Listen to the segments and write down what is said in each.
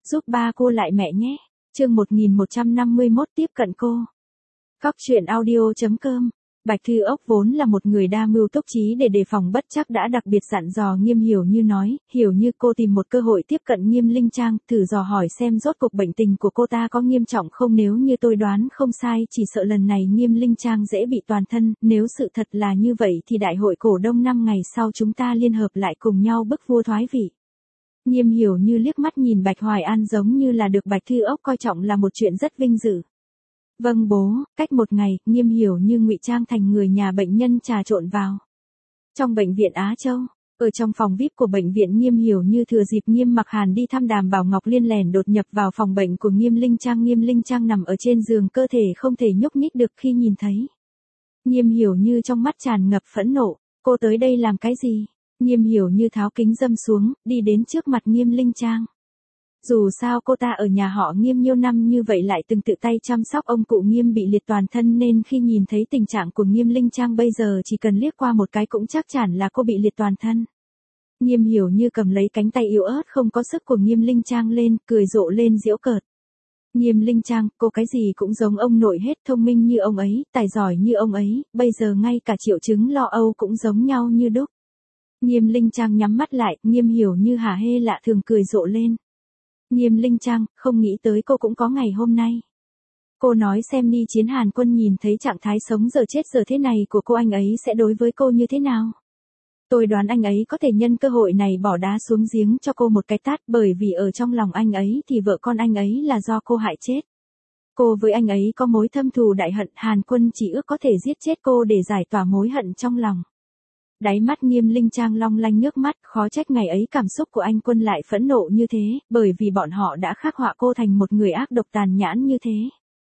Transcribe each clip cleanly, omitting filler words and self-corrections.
giúp ba cô lại mẹ nhé. Chương 1151 tiếp cận cô. Cóc truyện audio.com. Bạch Thư Ốc vốn là một người đa mưu túc trí, để đề phòng bất trắc đã đặc biệt dặn dò Nghiêm Hiểu Như nói, Hiểu Như cô tìm một cơ hội tiếp cận Nghiêm Linh Trang, thử dò hỏi xem rốt cuộc bệnh tình của cô ta có nghiêm trọng không, nếu như tôi đoán không sai chỉ sợ lần này Nghiêm Linh Trang dễ bị toàn thân, nếu sự thật là như vậy thì đại hội cổ đông 5 ngày sau chúng ta liên hợp lại cùng nhau bức vua thoái vị. Nghiêm Hiểu Như liếc mắt nhìn Bạch Hoài An giống như là được Bạch Thư Ốc coi trọng là một chuyện rất vinh dự. Vâng bố. Cách một ngày, Nghiêm Hiểu Như ngụy trang thành người nhà bệnh nhân trà trộn vào trong bệnh viện Á Châu. Ở trong phòng VIP của bệnh viện, Nghiêm Hiểu Như thừa dịp Nghiêm Mặc Hàn đi thăm Đàm Bảo Ngọc Liên lèn đột nhập vào phòng bệnh của Nghiêm Linh Trang. Nghiêm Linh Trang nằm ở trên giường, cơ thể không thể nhúc nhích được. Khi nhìn thấy Nghiêm Hiểu Như, trong mắt tràn ngập phẫn nộ. Cô tới đây làm cái gì? Nghiêm Hiểu Như tháo kính dâm xuống, đi đến trước mặt Nghiêm Linh Trang. Dù sao cô ta ở nhà họ Nghiêm nhiều năm như vậy, lại từng tự tay chăm sóc ông cụ Nghiêm bị liệt toàn thân, nên khi nhìn thấy tình trạng của Nghiêm Linh Trang bây giờ, chỉ cần liếc qua một cái cũng chắc chắn là cô bị liệt toàn thân. Nghiêm Hiểu Như cầm lấy cánh tay yếu ớt không có sức của Nghiêm Linh Trang lên, cười rộ lên giễu cợt. Nghiêm Linh Trang, cô cái gì cũng giống ông nội hết, thông minh như ông ấy, tài giỏi như ông ấy, bây giờ ngay cả triệu chứng lo âu cũng giống nhau như đúc. Nghiêm Linh Trang nhắm mắt lại, Nghiêm Hiểu Như hả hê lạ thường cười rộ lên. Nghiêm Linh Trang, không nghĩ tới cô cũng có ngày hôm nay. Cô nói xem đi, Chiến Hàn Quân nhìn thấy trạng thái sống giờ chết giờ thế này của cô, anh ấy sẽ đối với cô như thế nào? Tôi đoán anh ấy có thể nhân cơ hội này bỏ đá xuống giếng cho cô một cái tát, bởi vì ở trong lòng anh ấy thì vợ con anh ấy là do cô hại chết. Cô với anh ấy có mối thâm thù đại hận, Hàn Quân chỉ ước có thể giết chết cô để giải tỏa mối hận trong lòng. Đáy mắt Nghiêm Linh Trang long lanh nước mắt, khó trách ngày ấy cảm xúc của anh Quân lại phẫn nộ như thế, bởi vì bọn họ đã khắc họa cô thành một người ác độc tàn nhẫn như thế.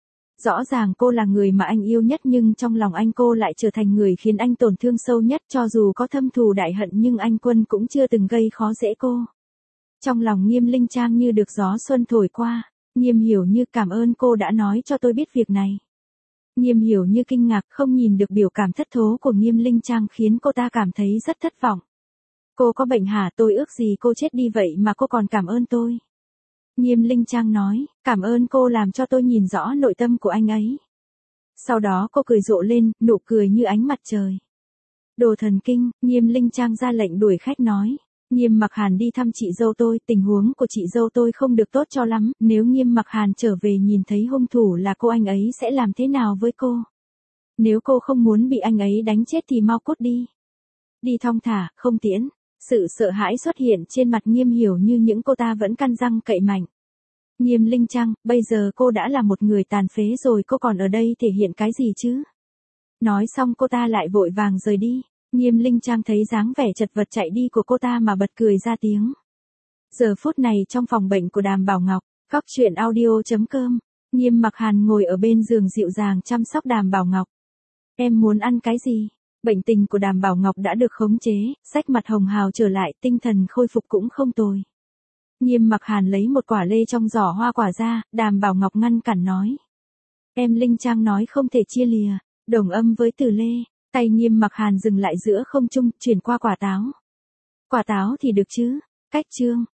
Rõ ràng cô là người mà anh yêu nhất, nhưng trong lòng anh cô lại trở thành người khiến anh tổn thương sâu nhất. Cho dù có thâm thù đại hận nhưng anh Quân cũng chưa từng gây khó dễ cô. Trong lòng Nghiêm Linh Trang như được gió xuân thổi qua. Nghiêm Hiểu Như, cảm ơn cô đã nói cho tôi biết việc này. Nghiêm Hiểu Như kinh ngạc, không nhìn được biểu cảm thất thố của Nghiêm Linh Trang khiến cô ta cảm thấy rất thất vọng. Cô có bệnh hả? Tôi ước gì cô chết đi vậy mà cô còn cảm ơn tôi. Nghiêm Linh Trang nói, cảm ơn cô làm cho tôi nhìn rõ nội tâm của anh ấy. Sau đó cô cười rộ lên, nụ cười như ánh mặt trời. Đồ thần kinh. Nghiêm Linh Trang ra lệnh đuổi khách nói. Nghiêm Mặc Hàn đi thăm chị dâu tôi, tình huống của chị dâu tôi không được tốt cho lắm, nếu Nghiêm Mặc Hàn trở về nhìn thấy hung thủ là cô, anh ấy sẽ làm thế nào với cô? Nếu cô không muốn bị anh ấy đánh chết thì mau cút đi. Đi thong thả, không tiễn. Sự sợ hãi xuất hiện trên mặt Nghiêm Hiểu Như, những cô ta vẫn căn răng cậy mạnh. Nghiêm Linh Trang, bây giờ cô đã là một người tàn phế rồi, cô còn ở đây thể hiện cái gì chứ? Nói xong cô ta lại vội vàng rời đi. Nghiêm Linh Trang thấy dáng vẻ chật vật chạy đi của cô ta mà bật cười ra tiếng. Giờ phút này trong phòng bệnh của Đàm Bảo Ngọc, Cóc truyện audio.com, Nghiêm Mặc Hàn ngồi ở bên giường dịu dàng chăm sóc Đàm Bảo Ngọc. Em muốn ăn cái gì? Bệnh tình của Đàm Bảo Ngọc đã được khống chế, sắc mặt hồng hào trở lại, tinh thần khôi phục cũng không tồi. Nghiêm Mặc Hàn lấy một quả lê trong giỏ hoa quả ra, Đàm Bảo Ngọc ngăn cản nói. Em Linh Trang nói không thể chia lìa, đồng âm với từ lê. Tay Nghiêm Mặc Hàn dừng lại giữa không trung, chuyển qua quả táo. Quả táo thì được chứ? Cách chương.